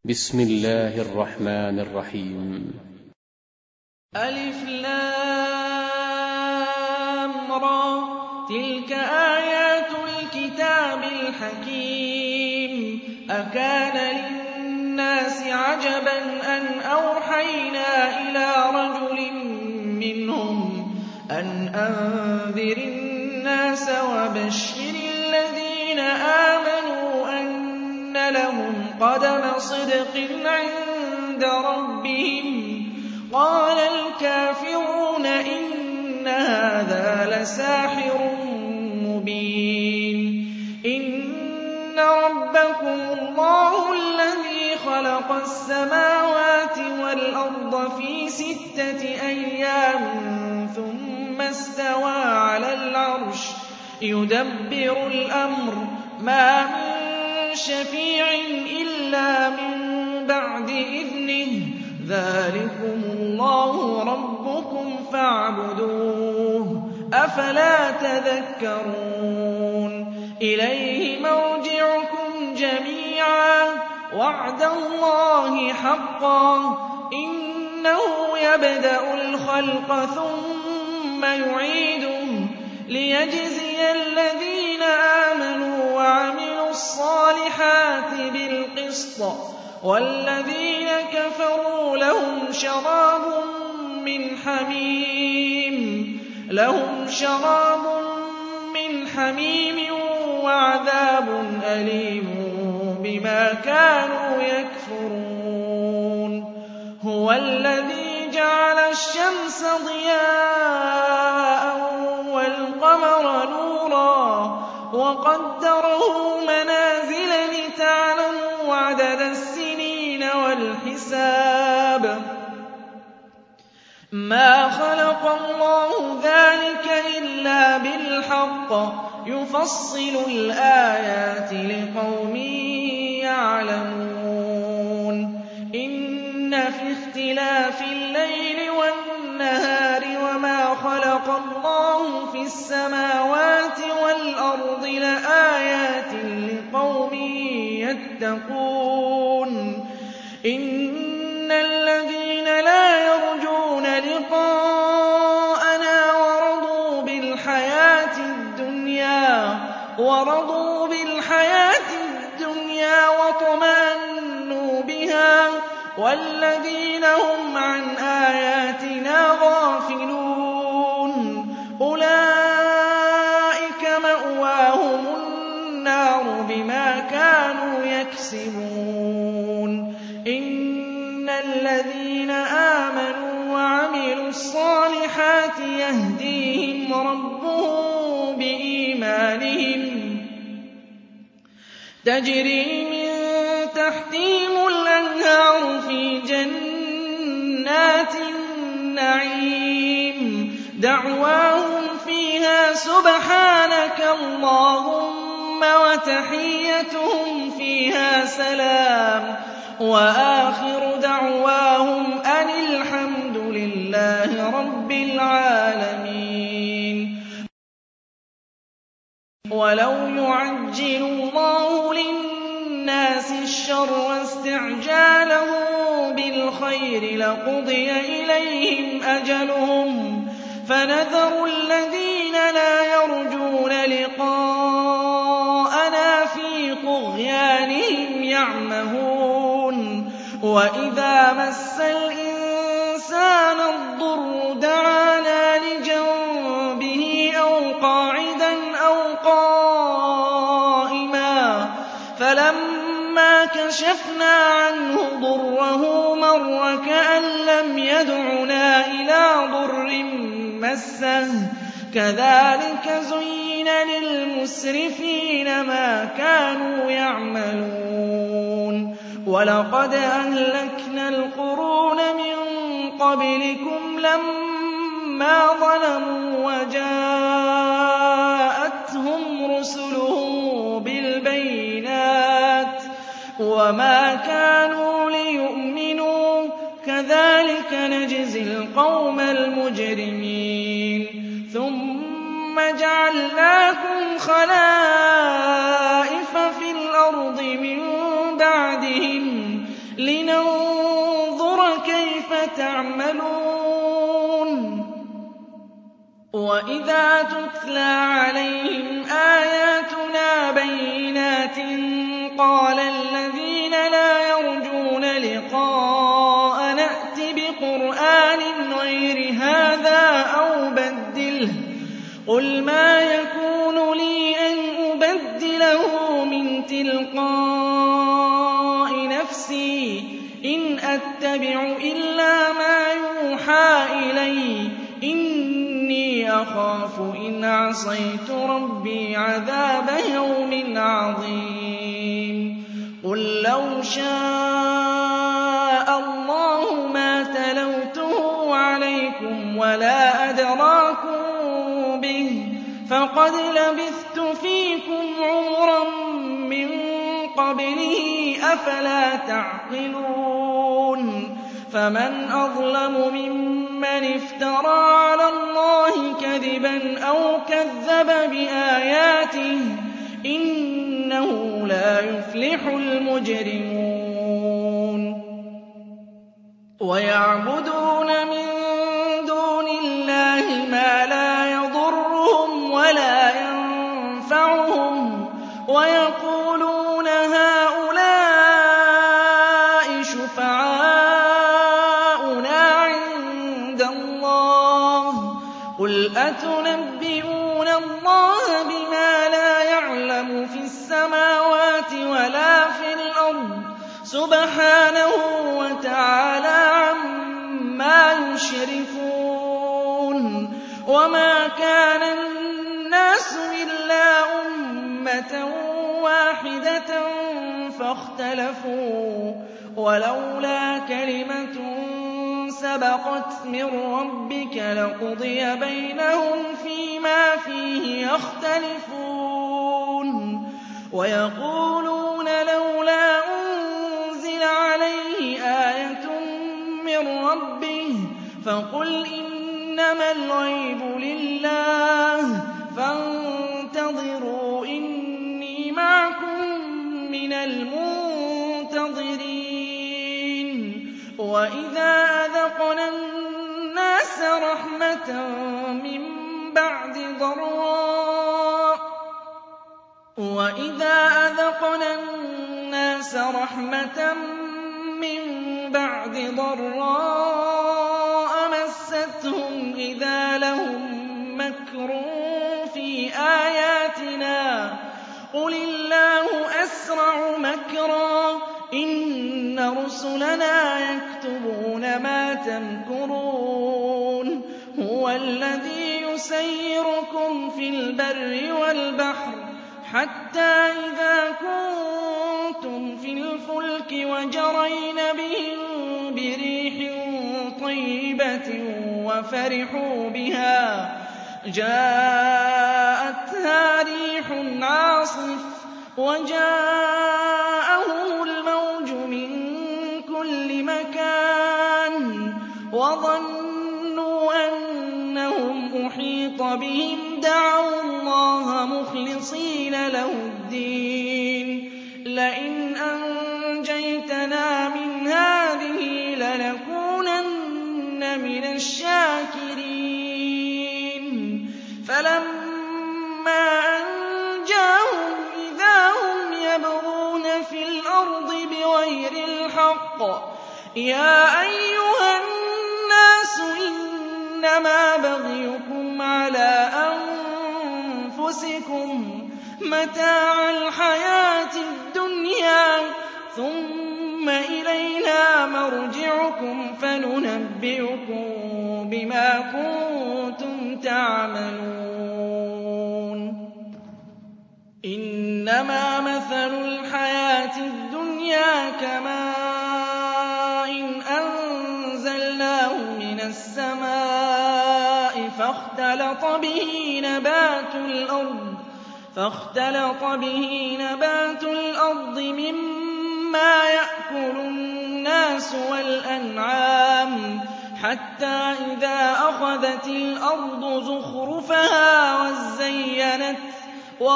بسم الله الرحمن الرحيم. ألف لام را تلك آيات الكتاب الحكيم أكان للناس عجبا أن أوحينا إلى رجل منهم أن أنذر الناس وبشر الذين آمنوا أن لهم قدم صدق عند ربهم قال الكافرون إن هذا لساحر مبين إن ربكم الله الذي خلق السماوات والأرض في 6 أيام ثم استوى على العرش يدبر الأمر ما من شفيع إلا من بعد إذنه ذلكم الله ربكم فاعبدوه أفلا تذكرون إليه مرجعكم جميعا وعد الله حقا إنه يبدأ الخلق ثم يعيده ليجزي الذين آمنوا وعملوا الصالحات بالقسط والذين كفروا لهم شراب من حميم وعذاب أليم بما كانوا يكفرون هو الذي جعل الشمس ضياء والقمر نورا وقدره منازل لتعلموا عدد السنين والحساب ما خلق الله ذلك إلا بالحق يفصل الآيات لقوم يعلمون إن في اختلاف الليل والنهار وما خلق الله في السماوات والأرض لآيات لقوم يتقون إن الذين لا يرجون لقاءنا ورضوا بالحياة الدنيا وطمأنوا بها والذين هم عن آياتنا غافلون أولئك مأواهم النار بما كانوا يكسبون إن الذين آمنوا وعملوا الصالحات يهديهم ربهم بإيمانهم تجري من تحتهم الأنهار في جنات النعيم دعواهم فيها سبحانك اللهم وتحيتهم فيها سلام وآخر دعواهم أن الحمد لله رب العالمين ولو يعجل الله للناس الشر استعجاله بالخير لقضي إليهم أجلهم فنذر الذين لا يرجون لقاءنا في طغيانهم يعمهون وإذا مس الإنسان الضر دعانا لجنبه أو قاعدا أو قائما فلما كشفنا عنه ضره مر كأن لم يدعنا إلى ضر مسه كذلك زين للمسرفين ما كانوا يعملون ولقد أهلكنا القرون من قبلكم لما ظلموا وجاءتهم رسلهم بالبينات وما كانوا ليؤمنوا كذلك نجزي القوم المجرمين ثم جعلناكم خلائف في الأرض من بعدهم لننظر كيف تعملون. وإذا تتلى عليهم آياتنا بينات قال الذين لا يرجون لقاء نأت بقرآن غير هذا أو بدله قل ما يكون لي أن أبدله من تلقاء نفسي إن أتبع إلا ما يوحى إلي إني أخاف إن عصيت ربي عذاب يوم عظيم. قل لو شاء الله ما تلوته عليكم ولا أدراكم به فقد لبثت فيكم عمرا من قبله أفلا تعقلون. فمن أظلم ممن افترى على الله كذبا أو كذب بآياته إنه لا يفلح المجرمون. ويعبدون من دون الله ما لا يضرهم ولا ينفعهم ويقولون هؤلاء شفعاؤنا عند الله قل أتنبئون الله بما لا يعلم في السماوات ولا في الأرض سبحانه وتعالى عما يشركون. وما كان الناس إلا أمة واحدة فاختلفوا ولولا كلمة سبقت من ربك لقضي بينهم فيما فيه يختلفون. ويقولون لولا أنزل عليه آية من ربه فقل إنما الغيب لله فانتظروا إني معكم من المنتظرين. وإذا أذقنا الناس رحمة من بعد ضراء مستهم إذا لهم مكر في آياتنا قل الله أسرع مكرا إن رسلنا يكتبون ما تمكرون. هو الذي يسيركم في البر والبحر حتى إذا كنتم في الفلك وجرين بهم بريح طيبة وفرحوا بها جاءتها ريح عاصف وجاءهم الموج من كل مكان وظنوا أنهم أحيط بهم دعوا الله مخلصين له الدين لئن أنجيتنا من هذه لنكونن من الشاكرين. فلما أنجاهم إذا هم يبغون في الأرض بغير الحق يا أيها الناس إنما بغيكم على أنفسكم متاع الحياة الدنيا ثم إلينا مرجعكم فننبئكم بما كنتم تعملون. إنما مثل الحياة الدنيا كماء أنزلناه من السماء فاختلط به نبات الأرض مما يأكل الناس والأنعام حتى إذا أخذت الأرض زخرفها وزينت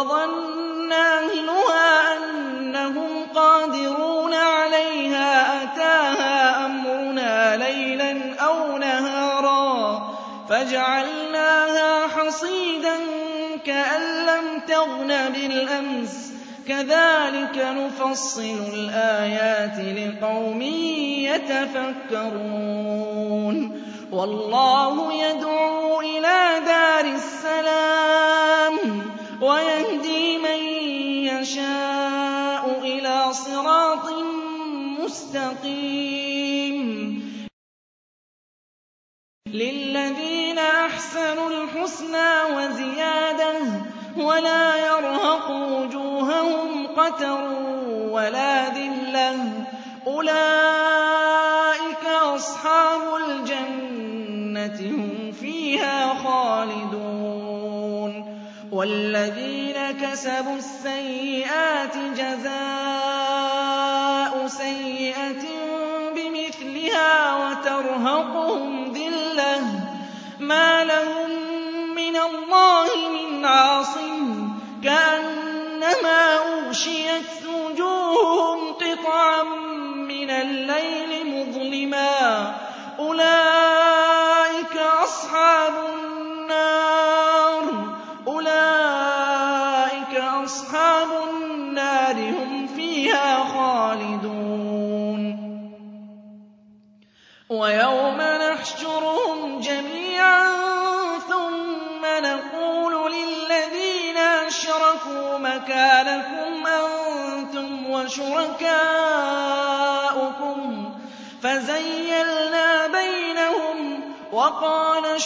وظن أهلها أنهم قادرون عليها فَجَعَلْنَاهَا حَصِيدًا كَأَن لَّمْ تَغْنَ بِالْأَمْسِ ۚ كَذَٰلِكَ نُفَصِّلُ الْآيَاتِ لِقَوْمٍ يَتَفَكَّرُونَ وَاللَّهُ يَدْعُو إِلَىٰ دَارِ السَّلَامِ وَيَهْدِي مَن يَشَاءُ إِلَىٰ صِرَاطٍ مُّسْتَقِيمٍ لِّلَّذِينَ أَحْسَنُوا الْحُسْنَىٰ وَزِيَادَةٌ وَلَا يَرْهَقُ وُجُوهَهُمْ قَتَرٌ وَلَا ذِلَّةٌ ۚ أُولَٰئِكَ أَصْحَابُ الْجَنَّةِ ۖ هُمْ فِيهَا خَالِدُونَ وَالَّذِينَ كَسَبُوا السَّيِّئَاتِ جَزَاءُ سَيِّئَةٍ بِمِثْلِهَا وَتَرْهَقُهُمْ ذِلَّةٌ مَّا لَهُم مِّنَ اللَّهِ مِنْ عَاصِمٍ كَأَنَّمَا أُغْشِيَتْ وُجُوهُهُمْ قِطَعًا مِّنَ اللَّيْلِ مُظْلِمًا ۚ أُولَٰئِكَ أَصْحَابُ النَّارِ ۖ هُمْ فِيهَا خَالِدُونَ وَيَوْمَ نَحْشُرُهُمْ جَمِيعًا ثُمَّ نَقُولُ لِلَّذِينَ أَشْرَكُوا مَكَانَكُمْ أَنتُمْ وَشُرَكَاؤُكُمْ فَزَيَّلْنَا بَيْنَهُمْ وَقَالَ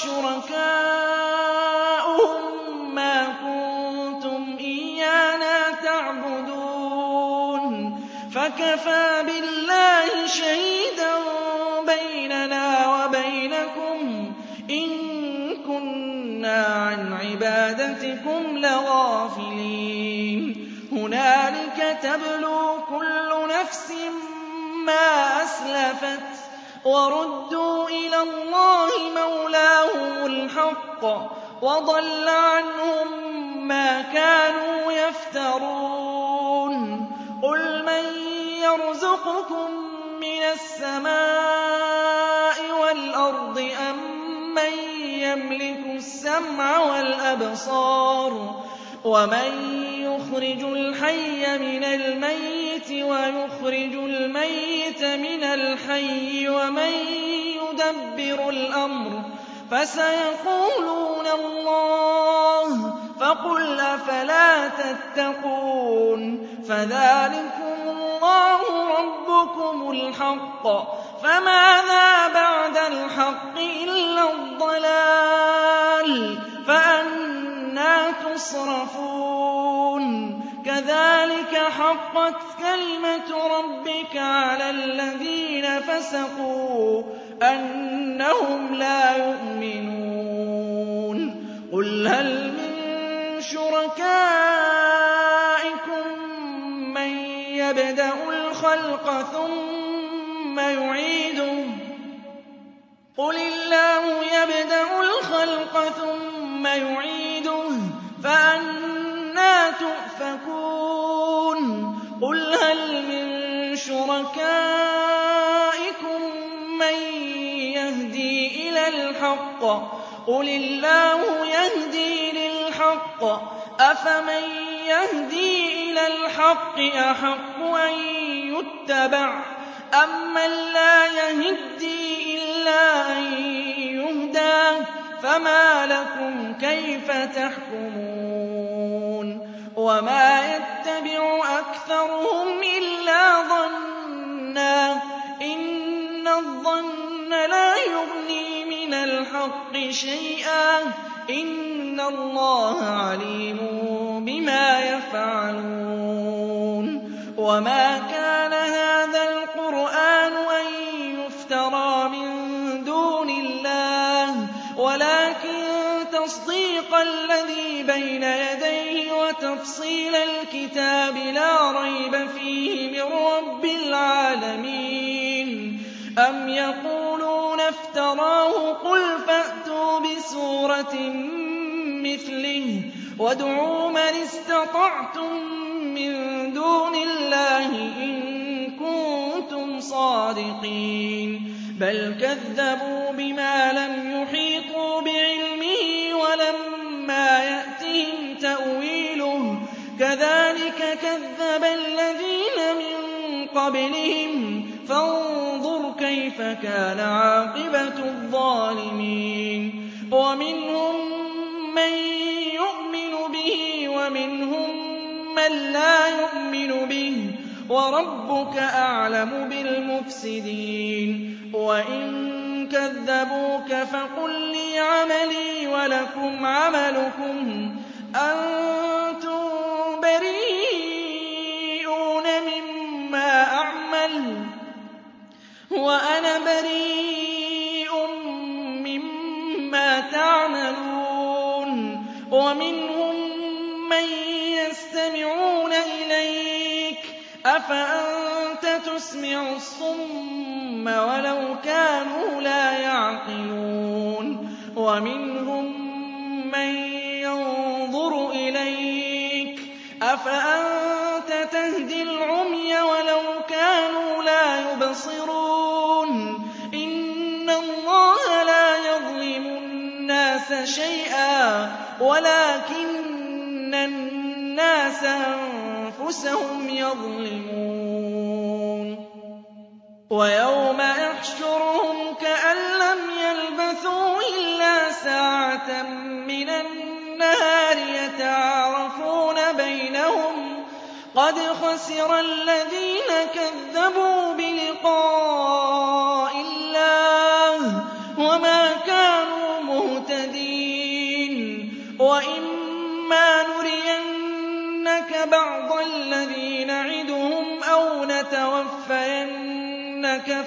شُرَكَاؤُهُم مَّا كُنتُمْ إِيَّانَا تَعْبُدُونَ فَكَفَىٰ بِاللَّهِ شَهِيدًا بَيْنَنَا وَبَيْنَكُمْ إِن كُنَّا عَنْ عِبَادَتِكُمْ لَغَافِلِينَ هُنَالِكَ تَبْلُو كُلُّ نَفْسٍ مَّا أَسْلَفَتْ وَرُدُّوا إِلَى اللَّهِ مَوْلَاهُمُ الْحَقِّ وَضَلَّ عَنْهُم مَّا كَانُوا يَفْتَرُونَ قُلْ مَن يَرْزُقُكُم مِّنَ السَّمَاءِ وَالْأَرْضِ أَمَّن يَمْلِكُ السَّمْعَ وَالْأَبْصَارَ وَمَن يُخْرِجُ الْحَيَّ مِنَ الْمَيِّتِ وَيُخْرِجُ الْمَيِّتَ مِنَ الْحَيِّ وَمَن يُدَبِّرُ الْأَمْرَ ۚ فَسَيَقُولُونَ اللَّهُ فَقُلْ أَفَلَا تَتَّقُونَ فَذَٰلِكُمُ اللَّهُ رَبُّكُمُ الْحَقُّ فَمَاذَا بَعْدَ الْحَقِّ إِلَّا الضَّلَالُ فَأَنَّىٰ تُصْرَفُونَ كَذَٰلِكَ حَقَّتْ كَلِمَةُ رَبِّكَ عَلَى الَّذِينَ فَسَقُوا أَنَّهُمْ لَا يُؤْمِنُونَ قُلْ هَلْ مِن شُرَكَائِكُم مَّن يَبْدَأُ الْخَلْقَ ثُمَّ يُعِيدُهُ ۚ قُلِ اللَّهُ يَبْدَأُ الْخَلْقَ ثُمَّ يُعِيدُهُ فَأَنَّىٰ تُؤْفَكُونَ قُلْ هَلْ مِن شُرَكَائِكُم مَّن يَهْدِي إِلَى الْحَقِّ ۚ قُلِ اللَّهُ يَهْدِي لِلْحَقِّ ۗ أَفَمَن يَهْدِي إِلَى الْحَقِّ أَحَقُّ أَن يُتَّبَعَ أَمَّن لَّا يَهِدِّي إِلَّا أَن يُهْدَىٰ ۖ فَمَا لَكُمْ كَيْفَ تَحْكُمُونَ وَمَا يَتَّبِعُ أَكْثَرُهُمْ إِلَّا ظَنًّا ۚ إِنَّ الظَّنَّ لَا يُغْنِي مِنَ الْحَقِّ شَيْئًا ۚ إِنَّ اللَّهَ عَلِيمٌ بِمَا يَفْعَلُونَ وَمَا كَانَ هَٰذَا الْقُرْآنُ أَن يُفْتَرَىٰ مِن دُونِ اللَّهِ وَلَٰكِن تَصْدِيقَ الَّذِي بَيْنَ يَدَيْهِ وَتَفْصِيلَ الْكِتَابِ لَا رَيْبَ فِيهِ مِن رَّبِّ الْعَالَمِينَ أَمْ يَقُولُونَ افْتَرَاهُ ۖ قُلْ فَأْتُوا بِسُورَةٍ مِّثْلِهِ وَادْعُوا مَنِ اسْتَطَعْتُم مِّن دُونِ اللَّهِ إِن كُنتُمْ صَادِقِينَ بَلْ كَذَّبُوا بِمَا لَمْ يُحِيطُوا بِعِلْمِهِ تَأْوِيلُهُ كَذَٰلِكَ كَذَّبَ الَّذِينَ مِن قَبْلِهِمْ فَانظُرْ كَيْفَ كَانَ عَاقِبَةُ الظَّالِمِينَ وَمِنْهُم مَّن يُؤْمِنُ بِهِ وَمِنْهُم مَّن لَّا يُؤْمِنُ بِهِ وَرَبُّكَ أَعْلَمُ بِالْمُفْسِدِينَ وَإِن كَذَّبُوكَ فَقُل لِّي عَمَلِي وَلَكُمْ عَمَلُكُمْ أَنتُم بَرِيئُونَ مِمَّا أَعْمَلُ وَأَنَا بَرِيءٌ مِّمَّا تَعْمَلُونَ وَمِنْهُم مَّن يَسْتَمِعُونَ إِلَيْكَ أَفَأَنتَ تُسْمِعُ الصُّمَّ وَلَوْ كَانُوا لَا يَعْقِلُونَ وَمِنْهُم مَّن يَنظُرُ إِلَيْكَ أَفَأَنتَ تَهْدِي الْعُمْيَ وَلَوْ كَانُوا لَا يُبْصِرُونَ إِنَّ اللَّهَ لَا يَظْلِمُ النَّاسَ شَيْئًا وَلَٰكِنَّ النَّاسَ أَنفُسَهُمْ يَظْلِمُونَ وَيَوْمَ يَحْشُرُهُمْ كَأَن لَّمْ يَلْبَثُوا إِلَّا سَاعَةً مِّنَ النَّهَارِ يَتَعَارَفُونَ بَيْنَهُمْ قَدْ خَسِرَ الَّذِينَ كَذَّبُوا بِلِقَاءِ اللَّهِ وَمَا كَانُوا مُهْتَدِينَ وَإِمَّا نُرِيَنَّكَ بَعْضَ الَّذِي نَعِدُهُمْ أَوْ نَتَوَفَّيَنَّكَ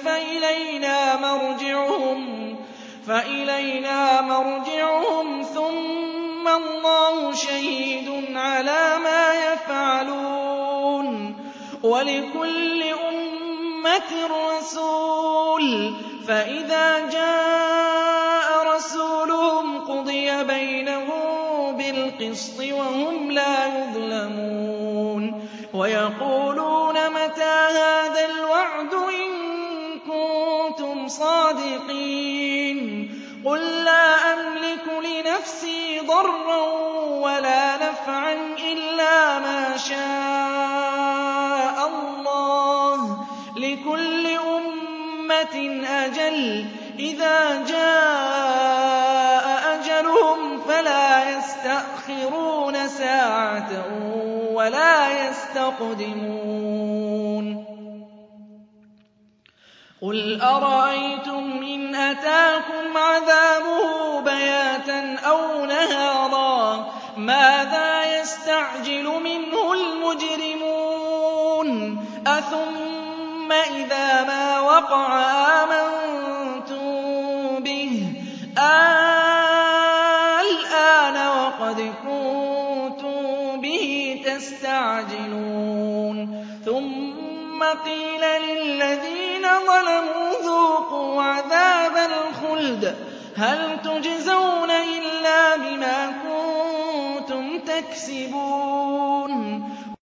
فَإِلَيْنَا مَرْجِعُهُمْ ثُمَّ اللَّهُ شَهِيدٌ عَلَىٰ مَا يَفْعَلُونَ وَلِكُلِّ أُمَّةٍ رَّسُولٌ فَإِذَا جَاءَ رَسُولُهُمْ قُضِيَ بَيْنَهُم بِالْقِسْطِ وَهُمْ لَا يُظْلَمُونَ وَيَقُولُونَ مَتَىٰ هَٰذَا الْوَعْدُ إِن كُنتُمْ صَادِقِينَ قُل لَّا أَمْلِكُ لِنَفْسِي ضَرًّا وَلَا نَفْعًا إِلَّا مَا شَاءَ اللَّهُ ۗ لِكُلِّ أُمَّةٍ أَجَلٌ ۚ إِذَا جَاءَ أَجَلُهُمْ فَلَا يَسْتَأْخِرُونَ سَاعَةً وَلَا يَسْتَقْدِمُونَ قُلْ أَرَأَيْتُمْ إِنْ أَتَاكُمْ عَذَابُهُ بَيَاتًا أَوْ نَهَارًا مَاذَا يَسْتَعْجِلُ مِنْهُ الْمُجْرِمُونَ أَثُمَّ إِذَا مَا وَقَعَ آمَنتُم بِهِ الْآنَ وَقَدْ كُنتُم بِهِ تَسْتَعْجِلُونَ ثُمَّ قِيلَ لِلَّذِينَ ظَلَمُوا ذُوقُوا عَذَابَ الْخُلْدِ هَلْ تُجْزَوْنَ إِلَّا بِمَا كُنتُمْ تَكْسِبُونَ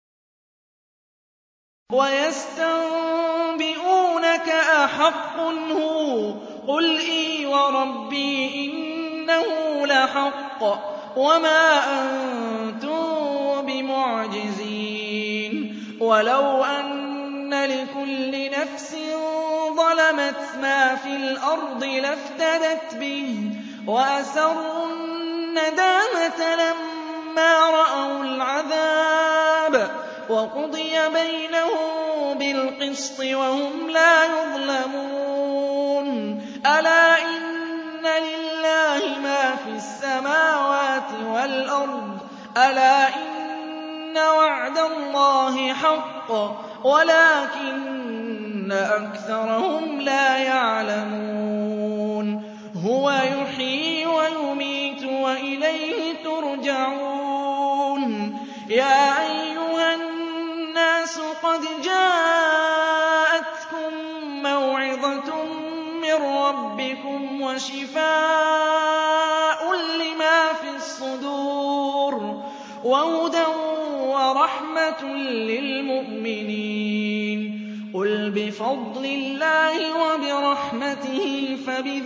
وَيَسْتَنبِئُونَكَ أَحَقٌّ هُوَ قُلْ إِي وَرَبِّي إِنَّهُ لَحَقٌّ وَمَا أَنتُم بِمُعْجِزِينَ وَلَوْ أَنَّ لِكُلِّ نَفْسٍ ظَلَمَتْ مَا فِي الْأَرْضِ لَافْتَدَتْ بِهِ وَأَسَرُّوا النَّدَامَةَ لَمَّا رَأَوُا الْعَذَابَ وَقُضِيَ بَيْنَهُم بِالْقِسْطِ وَهُمْ لَا يُظْلَمُونَ أَلَا إِنَّ لِلَّهِ مَا فِي السَّمَاوَاتِ وَالْأَرْضِ أَلَا إِنَّ وَعْدَ اللَّهِ حَقٌّ وَلَٰكِنَّ أَكْثَرَهُمْ لَا يَعْلَمُونَ هُوَ يُحْيِي وَيُمِيتُ وَإِلَيْهِ تُرْجَعُونَ يَا أَيُّهَا النَّاسُ قَدْ جَاءَتْكُم مَّوْعِظَةٌ مِّن رَّبِّكُمْ وَشِفَاءٌ لِّمَا فِي الصُّدُورِ وَهُدًى وَرَحْمَةٌ لِّلْمُؤْمِنِينَ قُلْ بِفَضْلِ اللَّهِ وَبِرَحْمَتِهِ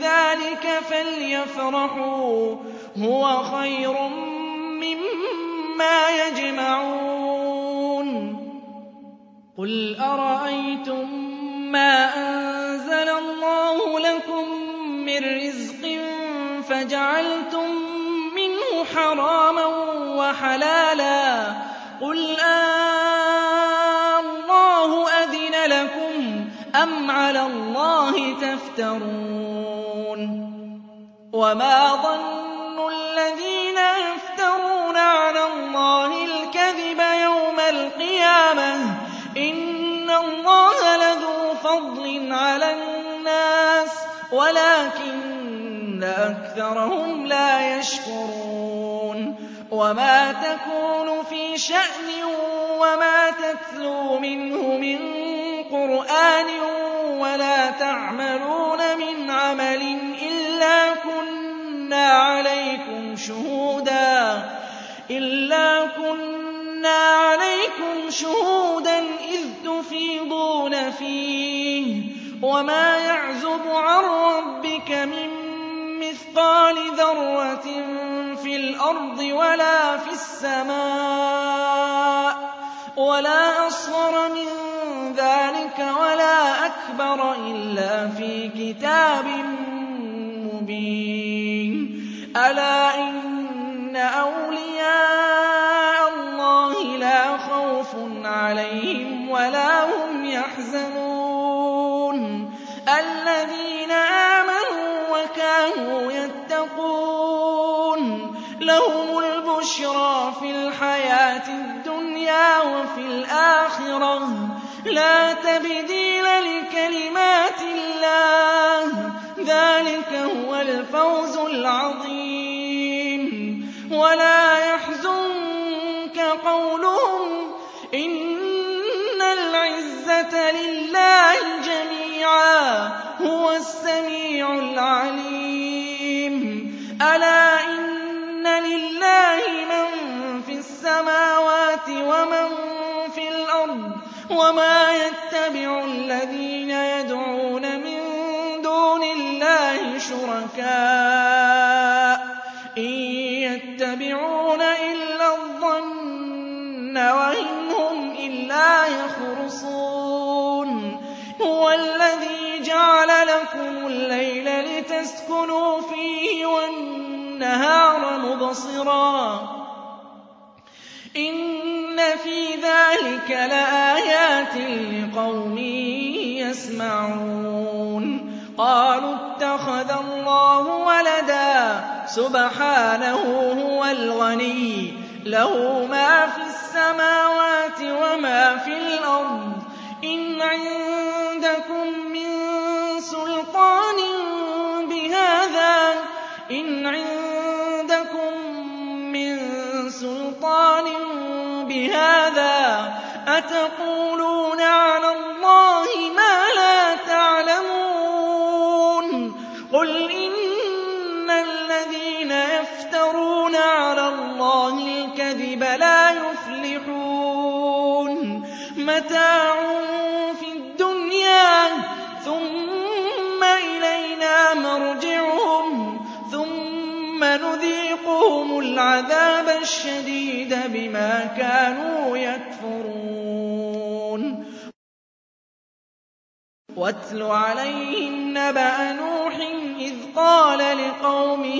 فَبِذَٰلِكَ فَلْيَفْرَحُوا هُوَ خَيْرٌ مِّمَّا مَا يَجْمَعُونَ قُلْ أَرَأَيْتُم مَّا أَنزَلَ اللَّهُ لَكُم مِّن رِّزْقٍ فَجَعَلْتُم مِّنْهُ حَرَامًا وَحَلَالًا قُلْ اللَّهُ أَذِنَ لَكُمْ أَمْ عَلَى اللَّهِ تَفْتَرُونَ وَمَا ظَنُّ الَّذِينَ يَفْتَرُونَ عَلَى اللَّهِ الْكَذِبَ يَوْمَ الْقِيَامَةِ ۗ إِنَّ اللَّهَ لَذُو فَضْلٍ عَلَى النَّاسِ وَلَٰكِنَّ أَكْثَرَهُمْ لَا يَشْكُرُونَ وَمَا تَكُونُ فِي شَأْنٍ وَمَا تَتْلُو مِنْهُ مِن قُرْآنٍ وَلَا تَعْمَلُونَ مِنْ عَمَلٍ إِلَّا كُنَّا عَلَيْكُمْ شُهُودًا إِذْ تُفِيضُونَ فِيهِ ۚ وَمَا يَعْزُبُ عَن رَّبِّكَ مِن مِّثْقَالِ ذَرَّةٍ فِي الْأَرْضِ وَلَا فِي السَّمَاءِ وَلَا أَصْغَرَ مِن ذَٰلِكَ وَلَا أَكْبَرَ إِلَّا فِي كِتَابٍ مُّبِينٍ أَلَا إِنَّ أَوْلِيَاءَ اللَّهِ لَا خَوْفٌ عَلَيْهِمْ وَلَا هُمْ يَحْزَنُونَ الَّذِينَ آمَنُوا وَكَانُوا يَتَّقُونَ لَهُمُ الْبُشْرَىٰ فِي الْحَيَاةِ الدُّنْيَا وَفِي الْآخِرَةِ ۖ لَا تَبْدِيلَ لِكَلِمَاتِ اللَّهِ ۚ ذَٰلِكَ هُوَ الْفَوْزُ الْعَظِيمُ وَلَا يَحْزُنكَ قَوْلُهُمْ ۘ إِنَّ الْعِزَّةَ لِلَّهِ جَمِيعًا ۚ هُوَ السَّمِيعُ الْعَلِيمُ أَلَا إِنَّ لِلَّهِ مَن فِي السَّمَاوَاتِ وَمَن فِي الْأَرْضِ ۗ وَمَا يَتَّبِعُ الَّذِينَ يَدْعُونَ مِن دُونِ اللَّهِ شُرَكَاءَ ۚ إِن يَتَّبِعُونَ إِلَّا الظَّنَّ وَإِنْ هُمْ إِلَّا يَخْرُصُونَ هُوَ الَّذِي جَعَلَ لَكُمُ اللَّيْلَ لِتَسْكُنُوا فِيهِ وَالنَّهَارَ مُبْصِرًا ۚ إِنَّ فِي ذَٰلِكَ لَآيَاتٍ لِّقَوْمٍ يَسْمَعُونَ قَالُوا اتَّخَذَ اللَّهُ وَلَدًا سُبْحَانَهُ هُوَ الْغَنِيُّ لَهُ مَا فِي السَّمَاوَاتِ وَمَا فِي الْأَرْضِ ۚ إِنْ عِندَكُم مِّن سُلْطَانٍ بِهَٰذَا أَتَقُولُونَ عَلَى اللَّهِ مَا لَا تَعْلَمُونَ قُلْ إِنَّ الَّذِينَ يَفْتَرُونَ عَلَى اللَّهِ الْكَذِبَ لَا يُفْلِحُونَ مَتَاعٌ فِي الدُّنْيَا ثُمَّ إِلَيْنَا مَرْجِعُهُمْ ثُمَّ نُذِيقُهُمُ الْعَذَابَ الشَّدِيدَ بِمَا كَانُوا يَكْفُرُونَ وَاتْلُ عَلَيْهِمْ نَبَأَ نُوحٍ إِذْ قَالَ لِقَوْمِهِ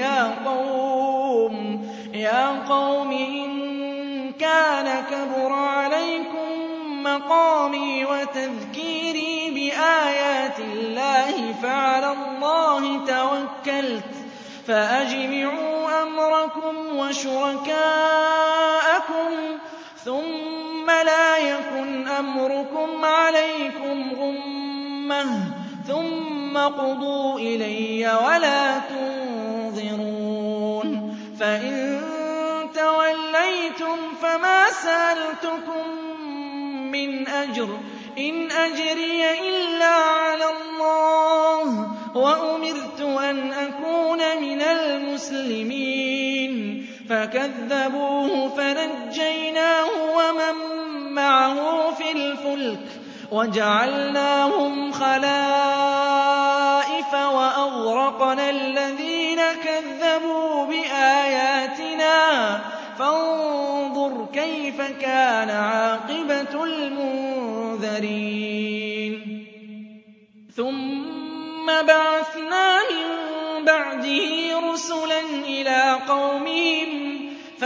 يَا قَوْمِ إِن كَانَ كَبُرَ عَلَيْكُم مَّقَامِي وَتَذْكِيرِي بِآيَاتِ اللَّهِ فَعَلَى اللَّهِ تَوَكَّلْتُ فَأَجْمِعُوا أَمْرَكُمْ وَشُرَكَاءَكُمْ ثُمَّ لَا يَكُنْ أَمْرُكُمْ عَلَيْكُمْ غُمَّةً ثُمَّ اقْضُوا إِلَيَّ وَلَا تُنظِرُونِ فَإِن تَوَلَّيْتُمْ فَمَا سَأَلْتُكُم مِّنْ أَجْرٍ ۖ إِنْ أَجْرِيَ إِلَّا عَلَى اللَّهِ ۖ وَأُمِرْتُ أَنْ أَكُونَ مِنَ الْمُسْلِمِينَ فَكَذَّبُوهُ فَنَجَّيْنَاهُ وَمَن مَّعَهُ فِي الْفُلْكِ وَجَعَلْنَاهُمْ خَلَائِفَ وَأَغْرَقْنَا الَّذِينَ كَذَّبُوا بِآيَاتِنَا فَانظُرْ كَيْفَ كَانَ عَاقِبَةُ الْمُنذَرِينَ ثُمَّ بَعَثْنَا مِن بَعْدِهِ رُسُلًا إِلَىٰ قَوْمِهِمْ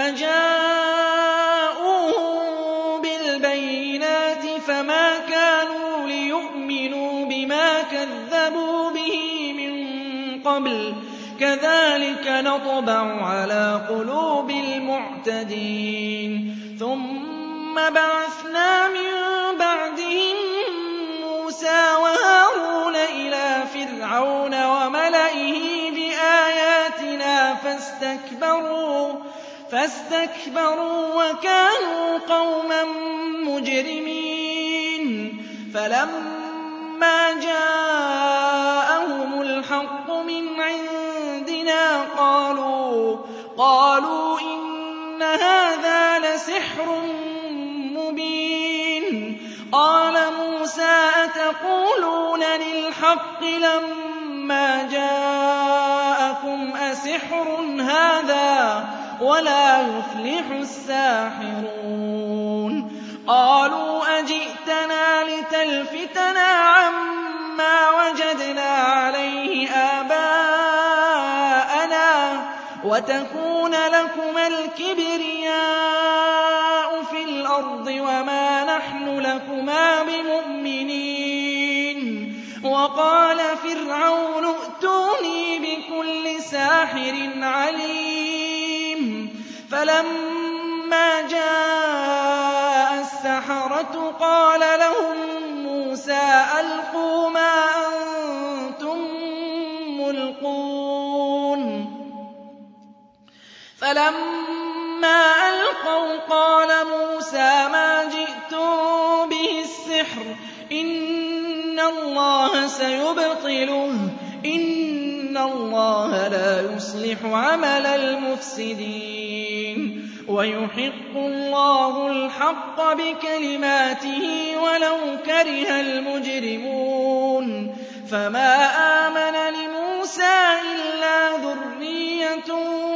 فَجَاءُوهُم بِالْبَيِّنَاتِ فَمَا كَانُوا لِيُؤْمِنُوا بِمَا كَذَّبُوا بِهِ مِن قَبْلُ ۚ كَذَٰلِكَ نَطْبَعُ عَلَىٰ قُلُوبِ الْمُعْتَدِينَ ثُمَّ بَعَثْنَا مِن بَعْدِهِم مُّوسَىٰ وَهَارُونَ إِلَىٰ فِرْعَوْنَ وَمَلَئِهِ بِآيَاتِنَا فَاسْتَكْبَرُوا وَكَانُوا قَوْمًا مُّجْرِمِينَ فَلَمَّا جَاءَهُمُ الْحَقُّ مِنْ عِندِنَا قَالُوا إِنَّ هَٰذَا لَسِحْرٌ مُّبِينٌ قَالَ مُوسَىٰ أَتَقُولُونَ لِلْحَقِّ لَمَّا جَاءَكُمْ أَسِحْرٌ هَٰذَا وَلَا يُفْلِحُ السَّاحِرُونَ قَالُوا أَجِئْتَنَا لِتَلْفِتَنَا عَمَّا وَجَدْنَا عَلَيْهِ آبَاءَنَا وَتَكُونَ لَكُمَا الْكِبْرِيَاءُ فِي الْأَرْضِ وَمَا نَحْنُ لَكُمَا بِمُؤْمِنِينَ وَقَالَ فِرْعَوْنُ ائْتُونِي بِكُلِّ سَاحِرٍ عَلِيمٍ فَلَمَّا جَاءَ السَّحَرَةُ قَالَ لَهُم مُّوسَىٰ أَلْقُوا مَا أَنتُم مُّلْقُونَ فَلَمَّا أَلْقَوْا قَالَ مُوسَىٰ مَا جِئْتُم بِهِ السِّحْرُ ۖ إِنَّ اللَّهَ سَيُبْطِلُهُ ۖ إِنَّ اللَّهَ لَا يُصْلِحُ عَمَلَ الْمُفْسِدِينَ وَيُحِقُّ اللَّهُ الْحَقَّ بِكَلِمَاتِهِ وَلَوْ كَرِهَ الْمُجْرِمُونَ فَمَا آمَنَ لِمُوسَىٰ إِلَّا ذُرِّيَّةٌ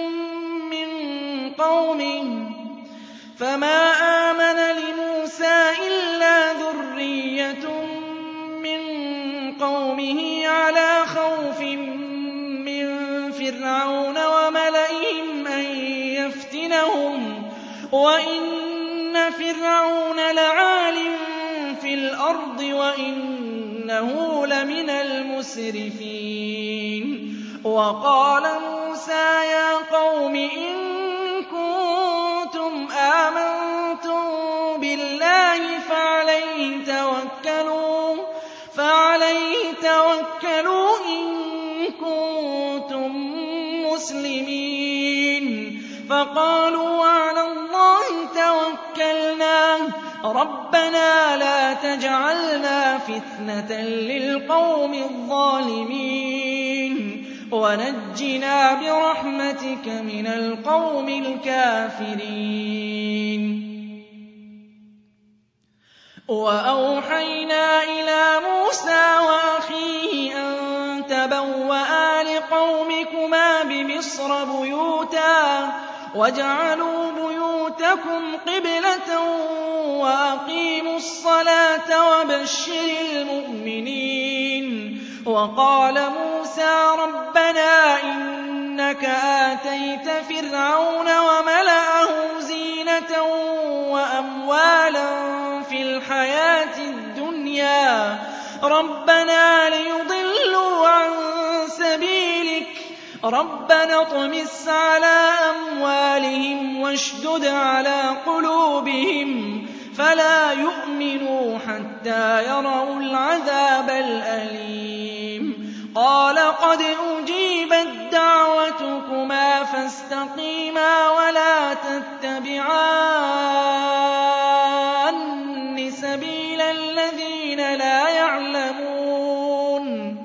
مِّن قَوْمِهِ عَلَىٰ خَوْفٍ مِّن فِرْعَوْنَ وَمَلَئِهِمْ أَن يَفْتِنَهُمْ ۚ وَإِنَّ فِرْعَوْنَ لَعَالٍ فِي الْأَرْضِ وَإِنَّهُ لَمِنَ الْمُسْرِفِينَ وَقَالَ مُوسَىٰ يَا قَوْمِ إِن كُنتُمْ آمَنتُم بِاللَّهِ فَعَلَيْهِ تَوَكَّلُوا إِن كُنتُم مُّسْلِمِينَ فَقَالُوا وَعَلَى اللَّهِ تَوَكَّلْنَا رَبَّنَا لَا تَجْعَلْنَا فِتْنَةً لِّلْقَوْمِ الظَّالِمِينَ وَنَجِّنَا بِرَحْمَتِكَ مِنَ الْقَوْمِ الْكَافِرِينَ وَأَوْحَيْنَا إِلَىٰ مُوسَىٰ وَأَخِيهِ أَن تَبَوَّآ لِقَوْمِكُمَا بِمِصْرَ بُيُوتًا وَاجْعَلُوا بُيُوتَكُمْ قِبْلَةً وَأَقِيمُوا الصَّلَاةَ وَبَشِّرِ الْمُؤْمِنِينَ وَقَالَ مُوسَىٰ رَبَّنَا إِنَّكَ آتَيْتَ فِرْعَوْنَ وَمَلَأَهُ زِينَةً وَأَمْوَالًا فِي الْحَيَاةِ الدُّنْيَا رَبَّنَا لِيُضِلُّوا عَن سَبِيلِكَ رَبَّنَا اطْمِسْ عَلَىٰ أَمْوَالِهِمْ وَاشْدُدْ عَلَىٰ قُلُوبِهِمْ فَلَا يُؤْمِنُوا حَتَّىٰ يَرَوُا الْعَذَابَ الْأَلِيمَ قَالَ قَدْ أُجِيبَت دَّعْوَتُكُمَا فَاسْتَقِيمَا وَلَا تَتَّبِعَانِّ سَبِيلَ الَّذِينَ لَا يَعْلَمُونَ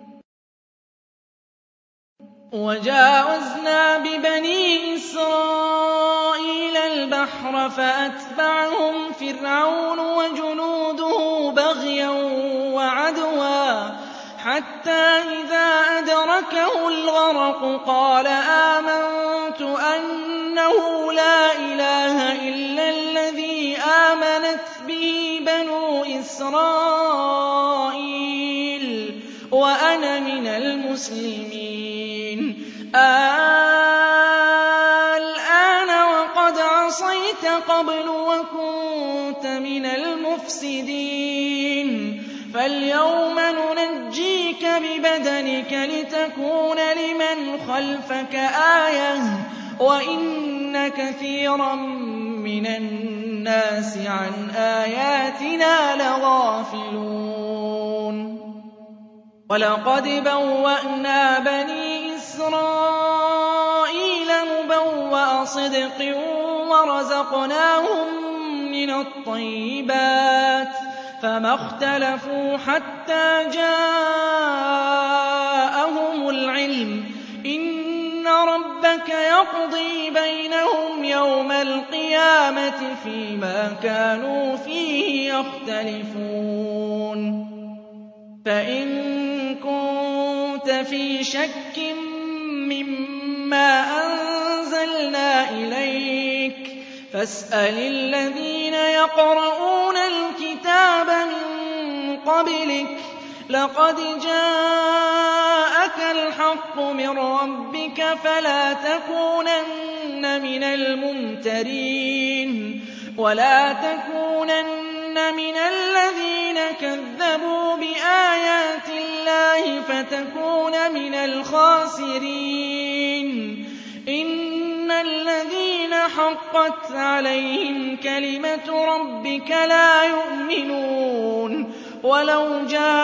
وَجَاوَزْنَا بِبَنِي إِسْرَائِيلَ الْبَحْرَ فَأَتْبَعَهُمْ فِرْعَوْنُ وَجُنُودُهُ بَغْيًا وَعَدْوًا حَتَّىٰ إِذَا أَدْرَكَهُ الْغَرَقُ قَالَ آمَنتُ أَنَّهُ لَا إِلَٰهَ إِلَّا آمنت به بنو إسرائيل وأنا من المسلمين الآن وقد عصيت قبل وكنت من المفسدين فاليوم ننجيك ببدنك لتكون لمن خلفك آية وإن كثيرا من الناس عن آياتنا لغافلون ولقد بوأنا بني إسرائيل مبوأ صدق ورزقناهم من الطيبات فما اختلفوا حتى جاءهم العلم إن ربك يقضي بينهم يوم القيامة فيما كانوا فيه يختلفون فإن كنت في شك مما أنزلنا إليك فاسأل الذين يقرؤون الكتاب من قبلك لقد جاءك الحق من ربك فلا تكونن من الممترين ولا تكونن من الذين كذبوا بآيات الله فتكون من الخاسرين إن الذين حقت عليهم كلمة ربك لا يؤمنون ولو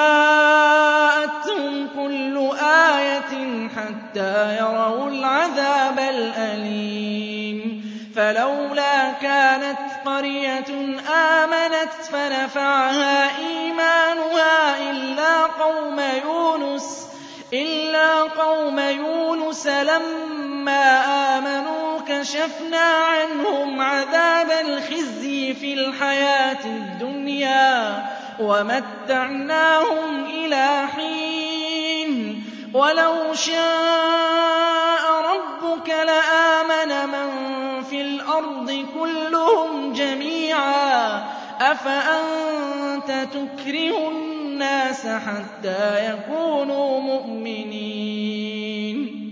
جاءتهم كل آية حتى يروا العذاب الأليم فلولا كانت قرية آمنت فنفعها إيمانها إلا قوم يونس لما آمنوا كشفنا عنهم عذاب الخزي في الحياة الدنيا ومتعناهم إلى حين ولو شاء ربك لآمن من في الأرض كلهم جميعا أفأنت تكره الناس حتى يكونوا مؤمنين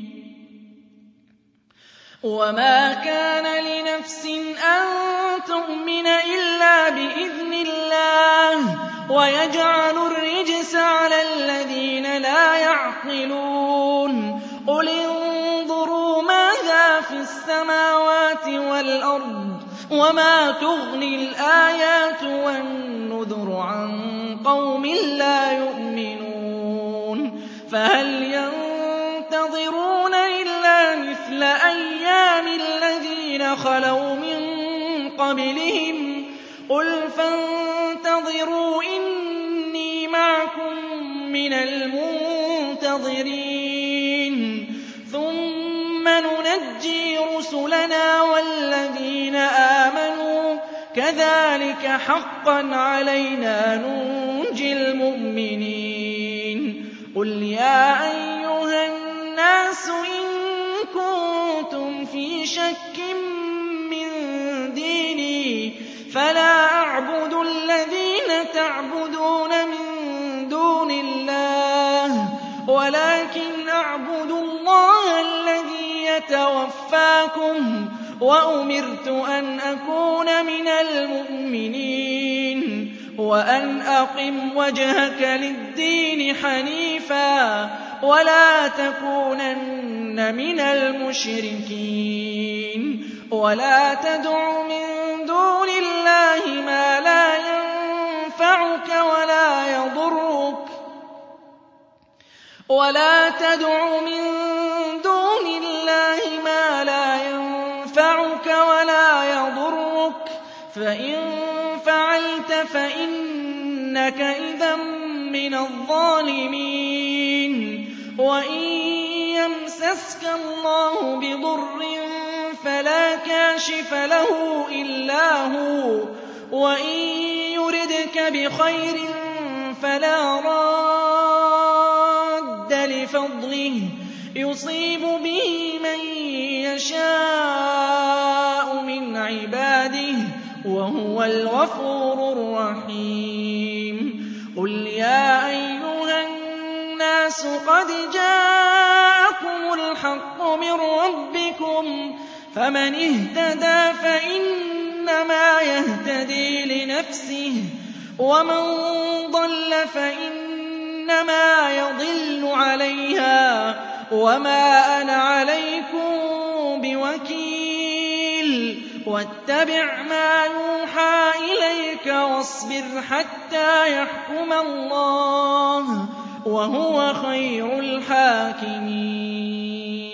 وما كان لنفس أن تؤمن إلا بإذن الله ويجعل الرجس على الذين لا يعقلون قل انظروا ماذا في السماوات والأرض وما تغني الآيات والنذر عن قوم لا يؤمنون فهل ينتظرون إلا مثل أيام الذين خلوا من قبلهم قل فانتظروا إني معكم من المنتظرين ثم ننجي رسلنا والذين آمنوا كذلك حقا علينا ننجي المؤمنين قل يا أيها الناس إن كنتم في شك من ديني فلا أعبد الذين تعبدون من دون الله ولكن أعبد الله الذي يتوفاكم وأمرت أن أكون من المؤمنين وأن أقم وجهك للدين حنيفا ولا تكونن من المشركين ولا تدع من دون الله ما لا ينفعك ولا يضرك فإن فعلت فإنك إذا من الظالمين وإن يمسسك الله بضر فلا كاشف له إلا هو وإن يردك بخير فلا راد لفضله يصيب به من يشاء من عباده وهو وَهُوَ الْغَفُورُ الرَّحِيمُ قُلْ يَا أَيُّهَا النَّاسُ قَدْ جَاءَكُمُ الْحَقُّ مِن رَّبِّكُمْ ۖ فَمَنِ اهْتَدَىٰ فَإِنَّمَا يَهْتَدِي لِنَفْسِهِ ۖ وَمَن ضَلَّ فَإِنَّمَا يَضِلُّ عَلَيْهَا ۖ وَمَا أَنَا عَلَيْكُم بِوَكِيلٍ وَاتَّبِعْ مَا يُوحَىٰ إِلَيْكَ وَاصْبِرْ حَتَّىٰ يَحْكُمَ اللَّهُ ۚ وَهُوَ خَيْرُ الْحَاكِمِينَ